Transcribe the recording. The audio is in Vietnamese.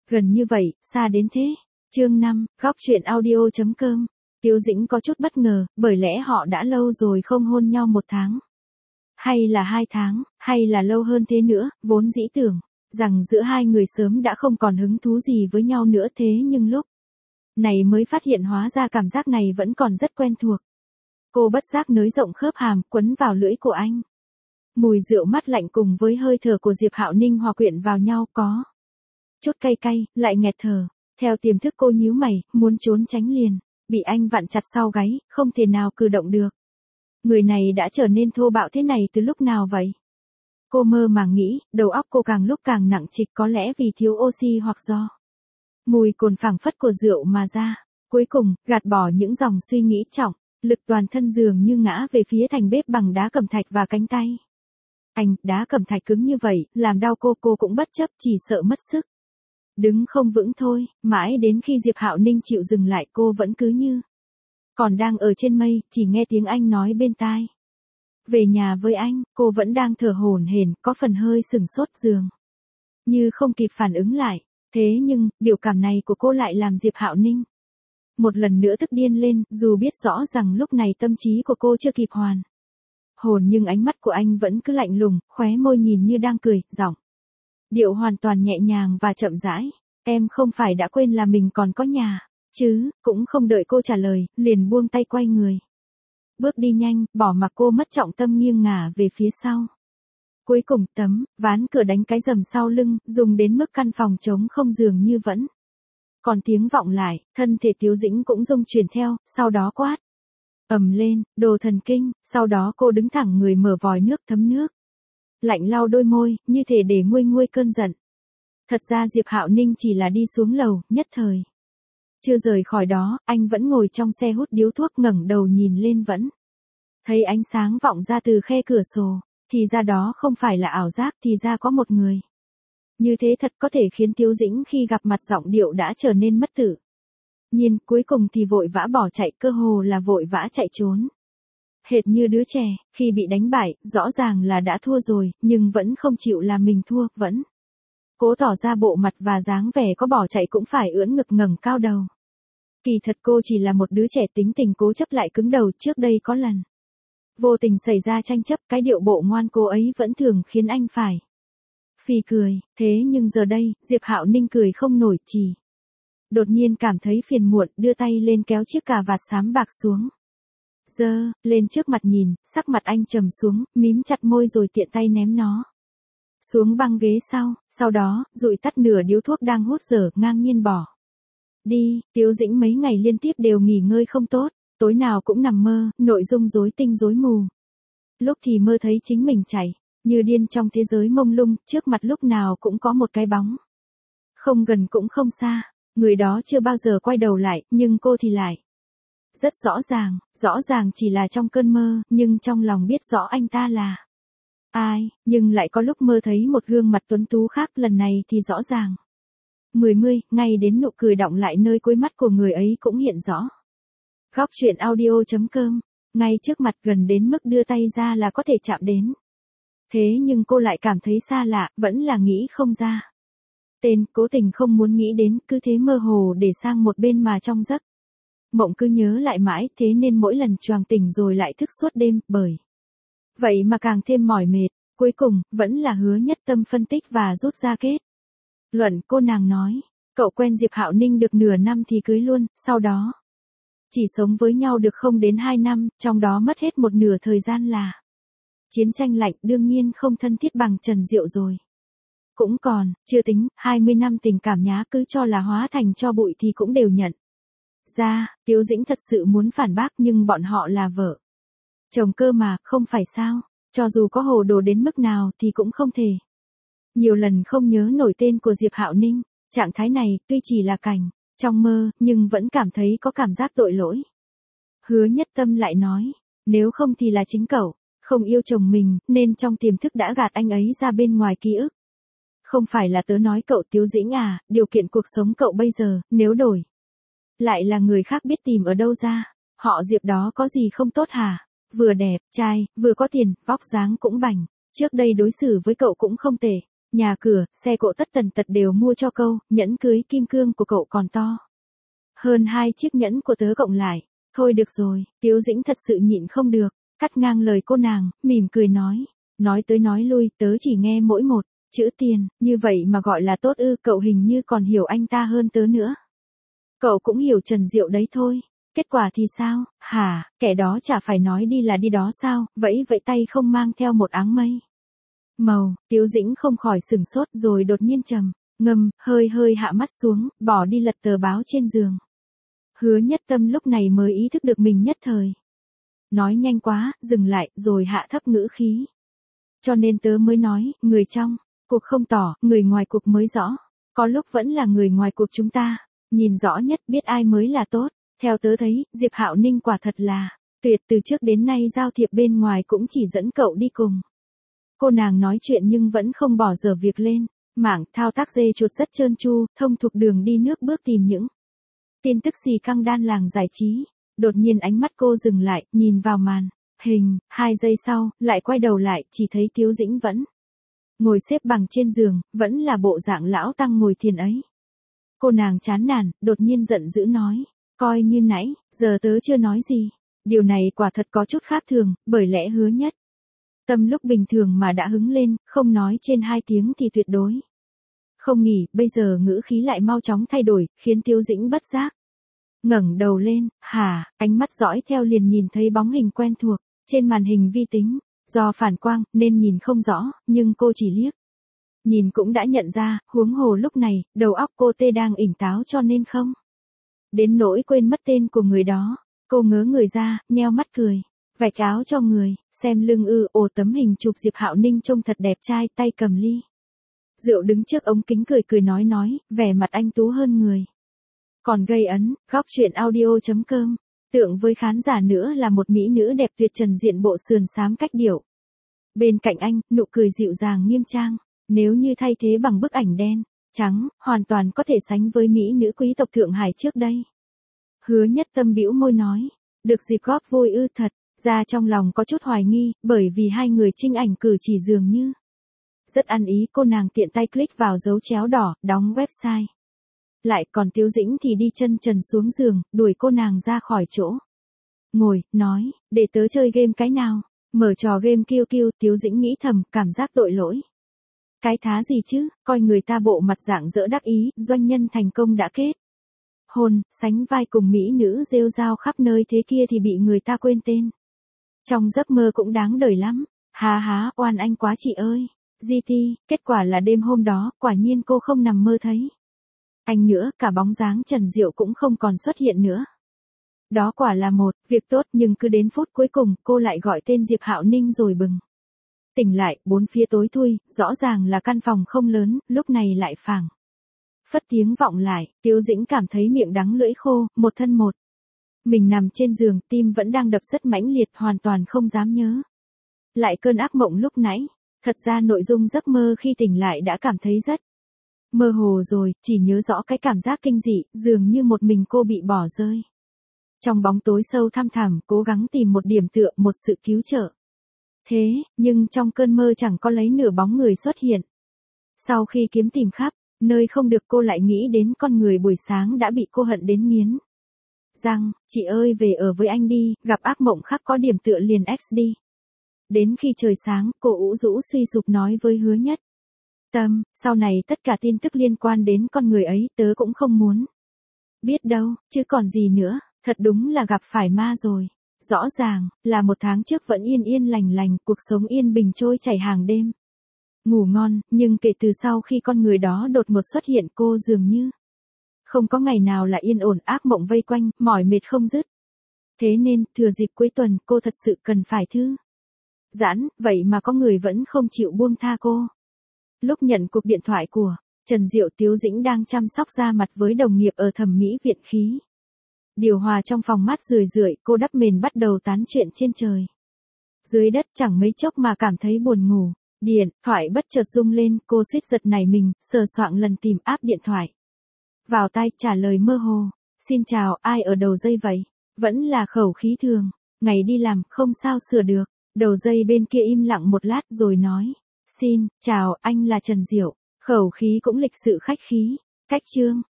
Gần như vậy, xa đến thế. Chương 5, góc chuyện audio.com. Tiếu Dĩnh có chút bất ngờ, bởi lẽ họ đã lâu rồi không hôn nhau 1 tháng. Hay là 2 tháng, hay là lâu hơn thế nữa, vốn dĩ tưởng rằng giữa hai người sớm đã không còn hứng thú gì với nhau nữa, thế nhưng lúc này mới phát hiện hóa ra cảm giác này vẫn còn rất quen thuộc. Cô bất giác nới rộng khớp hàm, quấn vào lưỡi của anh. Mùi rượu mát lạnh cùng với hơi thở của Diệp Hạo Ninh hòa quyện vào nhau, có chút cay cay, lại nghẹt thở. Theo tiềm thức cô nhíu mày, muốn trốn tránh liền, bị anh vặn chặt sau gáy, không thể nào cử động được. Người này đã trở nên thô bạo thế này từ lúc nào vậy? Cô mơ màng nghĩ, đầu óc cô càng lúc càng nặng trịch, có lẽ vì thiếu oxy hoặc do mùi cồn phảng phất của rượu mà ra. Cuối cùng, gạt bỏ những dòng suy nghĩ trọng, lực toàn thân dường như ngã về phía thành bếp bằng đá cẩm thạch và cánh tay. Đá cẩm thạch cứng như vậy, làm đau cô cũng bất chấp, chỉ sợ mất sức. Đứng không vững thôi, mãi đến khi Diệp Hạo Ninh chịu dừng lại, cô vẫn cứ như còn đang ở trên mây, chỉ nghe tiếng anh nói bên tai. Về nhà với anh, cô vẫn đang thở hổn hển, có phần hơi sửng sốt, dường như không kịp phản ứng lại. Thế nhưng, biểu cảm này của cô lại làm Diệp Hạo Ninh một lần nữa tức điên lên, dù biết rõ rằng lúc này tâm trí của cô chưa kịp hoàn hồn, nhưng ánh mắt của anh vẫn cứ lạnh lùng, khóe môi nhìn như đang cười, giọng điệu hoàn toàn nhẹ nhàng và chậm rãi. Em không phải đã quên là mình còn có nhà, chứ? Cũng không đợi cô trả lời, liền buông tay quay người. Bước đi nhanh, bỏ mặc cô mất trọng tâm nghiêng ngả về phía sau. Cuối cùng, tấm ván cửa đánh cái rầm sau lưng, dùng đến mức căn phòng trống không dường như vẫn còn tiếng vọng lại, thân thể Tiếu Dĩnh cũng rung chuyển theo, sau đó quát ầm lên, đồ thần kinh. Sau đó cô đứng thẳng người, mở vòi nước thấm nước lạnh lau đôi môi, như thể để nguôi nguôi cơn giận. Thật ra Diệp Hạo Ninh chỉ là đi xuống lầu, nhất thời chưa rời khỏi đó, anh vẫn ngồi trong xe hút điếu thuốc, ngẩng đầu nhìn lên vẫn thấy ánh sáng vọng ra từ khe cửa sổ. Thì ra đó không phải là ảo giác, thì ra có một người như thế thật có thể khiến Tiếu Dĩnh khi gặp mặt giọng điệu đã trở nên mất tự nhiên, cuối cùng thì vội vã bỏ chạy, cơ hồ là vội vã chạy trốn. Hệt như đứa trẻ, khi bị đánh bại, rõ ràng là đã thua rồi, nhưng vẫn không chịu là mình thua, vẫn cố tỏ ra bộ mặt và dáng vẻ có bỏ chạy cũng phải ưỡn ngực ngẩng cao đầu. Kỳ thật cô chỉ là một đứa trẻ tính tình cố chấp lại cứng đầu. Trước đây có lần vô tình xảy ra tranh chấp, cái điệu bộ ngoan cố ấy vẫn thường khiến anh phải phì cười. Thế nhưng giờ đây, Diệp Hạo Ninh cười không nổi, chỉ đột nhiên cảm thấy phiền muộn, đưa tay lên kéo chiếc cà vạt xám bạc xuống, giơ lên trước mặt nhìn. Sắc mặt anh trầm xuống, mím chặt môi rồi tiện tay ném nó xuống băng ghế sau đó, dụi tắt nửa điếu thuốc đang hút dở, ngang nhiên bỏ đi. Tiếu Dĩnh mấy ngày liên tiếp đều nghỉ ngơi không tốt, tối nào cũng nằm mơ, nội dung rối tinh rối mù. Lúc thì mơ thấy chính mình chạy như điên trong thế giới mông lung, trước mặt lúc nào cũng có một cái bóng, không gần cũng không xa. Người đó chưa bao giờ quay đầu lại, nhưng cô thì lại rất rõ ràng chỉ là trong cơn mơ, nhưng trong lòng biết rõ anh ta là ai. Nhưng lại có lúc mơ thấy một gương mặt tuấn tú khác, lần này thì rõ ràng ngay đến nụ cười đọng lại nơi cuối mắt của người ấy cũng hiện rõ. Góc chuyện audio.com. Ngay trước mặt, gần đến mức đưa tay ra là có thể chạm đến. Thế nhưng cô lại cảm thấy xa lạ, vẫn là nghĩ không ra tên, cố tình không muốn nghĩ đến, cứ thế mơ hồ để sang một bên mà trong giấc mộng cứ nhớ lại mãi, thế nên mỗi lần choàng tỉnh rồi lại thức suốt đêm, bởi vậy mà càng thêm mỏi mệt. Cuối cùng, vẫn là Hứa Nhất Tâm phân tích và rút ra kết luận. Cô nàng nói, cậu quen Diệp Hạo Ninh được nửa năm thì cưới luôn, sau đó chỉ sống với nhau được không đến 2 năm, trong đó mất hết một nửa thời gian là chiến tranh lạnh, đương nhiên không thân thiết bằng Trần Diệu rồi. Cũng còn, chưa tính, 20 năm tình cảm nhá, cứ cho là hóa thành tro bụi thì cũng đều nhận ra. Tiếu Dĩnh thật sự muốn phản bác, nhưng bọn họ là vợ chồng cơ mà, không phải sao? Cho dù có hồ đồ đến mức nào thì cũng không thể nhiều lần không nhớ nổi tên của Diệp Hạo Ninh. Trạng thái này, tuy chỉ là cảnh trong mơ, nhưng vẫn cảm thấy có cảm giác tội lỗi. Hứa Nhất Tâm lại nói, nếu không thì là chính cậu không yêu chồng mình, nên trong tiềm thức đã gạt anh ấy ra bên ngoài ký ức. Không phải là tớ nói cậu Tiếu Dĩnh à, điều kiện cuộc sống cậu bây giờ, nếu đổi lại là người khác biết tìm ở đâu ra. Họ Diệp đó có gì không tốt hả? Vừa đẹp trai, vừa có tiền, vóc dáng cũng bảnh. Trước đây đối xử với cậu cũng không tệ. Nhà cửa, xe cộ tất tần tật đều mua cho cậu, nhẫn cưới kim cương của cậu còn to hơn 2 chiếc nhẫn của tớ cộng lại. Thôi được rồi, Tiếu Dĩnh thật sự nhịn không được, cắt ngang lời cô nàng, mỉm cười nói tới nói lui, tớ chỉ nghe mỗi một chữ tiền, như vậy mà gọi là tốt ư? Cậu hình như còn hiểu anh ta hơn tớ nữa. Cậu cũng hiểu Trần Diệu đấy thôi. Kết quả thì sao, hả, kẻ đó chả phải nói đi là đi đó sao, vẫy vẫy tay không mang theo một áng mây màu. Tiếu Dĩnh không khỏi sửng sốt rồi đột nhiên trầm ngâm, hơi hạ mắt xuống, bỏ đi lật tờ báo trên giường. Hứa Nhất Tâm lúc này mới ý thức được mình nhất thời nói nhanh quá, dừng lại, rồi hạ thấp ngữ khí. Cho nên tớ mới nói, người trong cuộc không tỏ, người ngoài cuộc mới rõ. Có lúc vẫn là người ngoài cuộc chúng ta nhìn rõ nhất, biết ai mới là tốt. Theo tớ thấy, Diệp Hạo Ninh quả thật là tuyệt, từ trước đến nay giao thiệp bên ngoài cũng chỉ dẫn cậu đi cùng. Cô nàng nói chuyện nhưng vẫn không bỏ dở việc lên mảng, thao tác dê chuột rất trơn tru, thông thuộc đường đi nước bước tìm những tin tức xì căng đan làng giải trí. Đột nhiên ánh mắt cô dừng lại, nhìn vào màn hình, 2 giây sau, lại quay đầu lại, chỉ thấy Tiếu Dĩnh vẫn ngồi xếp bằng trên giường, vẫn là bộ dạng lão tăng ngồi thiền ấy. Cô nàng chán nản, đột nhiên giận dữ nói, coi như nãy, giờ tớ chưa nói gì. Điều này quả thật có chút khác thường, bởi lẽ Hứa Nhất Tâm lúc bình thường mà đã hứng lên, không nói trên 2 tiếng thì tuyệt đối không nghỉ, bây giờ ngữ khí lại mau chóng thay đổi, khiến Tiếu Dĩnh bất giác ngẩng đầu lên, hả, ánh mắt dõi theo liền nhìn thấy bóng hình quen thuộc trên màn hình vi tính. Do phản quang nên nhìn không rõ, nhưng cô chỉ liếc nhìn cũng đã nhận ra, huống hồ lúc này, đầu óc cô tê đang ỉn táo cho nên không đến nỗi quên mất tên của người đó. Cô ngớ người ra, nheo mắt cười, vạch áo cho người, xem lưng ồ, tấm hình chụp Diệp Hạo Ninh trông thật đẹp trai, tay cầm ly rượu đứng trước ống kính cười nói, vẻ mặt anh tú hơn người còn gây ấn. Góc truyện audio.com, tượng với khán giả nữa là một mỹ nữ đẹp tuyệt trần diện bộ sườn xám cách điệu. Bên cạnh anh, nụ cười dịu dàng nghiêm trang, nếu như thay thế bằng bức ảnh đen trắng, hoàn toàn có thể sánh với mỹ nữ quý tộc Thượng Hải trước đây. Hứa Nhất Tâm bĩu môi nói, được dịp góp vui ư? Thật ra trong lòng có chút hoài nghi, bởi vì hai người trinh ảnh cử chỉ dường như rất ăn ý. Cô nàng tiện tay click vào dấu chéo đỏ, đóng website lại, còn Tiếu Dĩnh thì đi chân trần xuống giường, đuổi cô nàng ra khỏi chỗ ngồi, nói, để tớ chơi game cái nào. Mở trò game QQ, Tiếu Dĩnh nghĩ thầm, cảm giác tội lỗi. Cái thá gì chứ, coi người ta bộ mặt rạng rỡ đắc ý, doanh nhân thành công đã kết hôn, sánh vai cùng mỹ nữ rêu rao khắp nơi thế kia thì bị người ta quên tên. Trong giấc mơ cũng đáng đời lắm. Há, oan anh quá chị ơi. GT, kết quả là đêm hôm đó, quả nhiên cô không nằm mơ thấy anh nữa, cả bóng dáng Trần Diệu cũng không còn xuất hiện nữa. Đó quả là một việc tốt, nhưng cứ đến phút cuối cùng, cô lại gọi tên Diệp Hạo Ninh rồi bừng tỉnh lại, bốn phía tối thui, rõ ràng là căn phòng không lớn, lúc này lại phảng phất tiếng vọng lại. Tiếu Dĩnh cảm thấy miệng đắng lưỡi khô, một thân một mình nằm trên giường, tim vẫn đang đập rất mãnh liệt, hoàn toàn không dám nhớ lại cơn ác mộng lúc nãy. Thật ra nội dung giấc mơ khi tỉnh lại đã cảm thấy rất mơ hồ rồi, chỉ nhớ rõ cái cảm giác kinh dị, dường như một mình cô bị bỏ rơi trong bóng tối sâu thăm thẳm, cố gắng tìm một điểm tựa, một sự cứu trợ. Thế, nhưng trong cơn mơ chẳng có lấy nửa bóng người xuất hiện. Sau khi kiếm tìm khắp nơi không được, cô lại nghĩ đến con người buổi sáng đã bị cô hận đến nghiến răng. Chị ơi, về ở với anh đi, gặp ác mộng khắc có điểm tựa liền X đi. Đến khi trời sáng, cô ủ rũ suy sụp nói với Hứa Nhất Tâm, sau này tất cả tin tức liên quan đến con người ấy tớ cũng không muốn biết đâu, chứ còn gì nữa. Thật đúng là gặp phải ma rồi. Rõ ràng là 1 tháng trước vẫn yên yên lành lành, cuộc sống yên bình trôi chảy hàng đêm ngủ ngon, nhưng kể từ sau khi con người đó đột ngột xuất hiện, cô dường như không có ngày nào là yên ổn, ác mộng vây quanh, mỏi mệt không dứt. Thế nên, thừa dịp cuối tuần, cô thật sự cần phải thư giãn, vậy mà có người vẫn không chịu buông tha cô. Lúc nhận cuộc điện thoại của Trần Diệu, Tiếu Dĩnh đang chăm sóc da mặt với đồng nghiệp ở thẩm mỹ viện khí điều hòa trong phòng mát rười, cô đắp mền bắt đầu tán chuyện trên trời dưới đất, chẳng mấy chốc mà cảm thấy buồn ngủ. Điện thoại bất chợt rung lên, cô suýt giật nảy mình, sờ soạng lần tìm app điện thoại vào tai, trả lời mơ hồ, xin chào, ai ở đầu dây vậy? Vẫn là khẩu khí thường ngày đi làm, không sao sửa được. Đầu dây bên kia im lặng một lát rồi nói, Xin, chào, anh là Trần Diệu. Khẩu khí cũng lịch sự khách khí. Cách chương.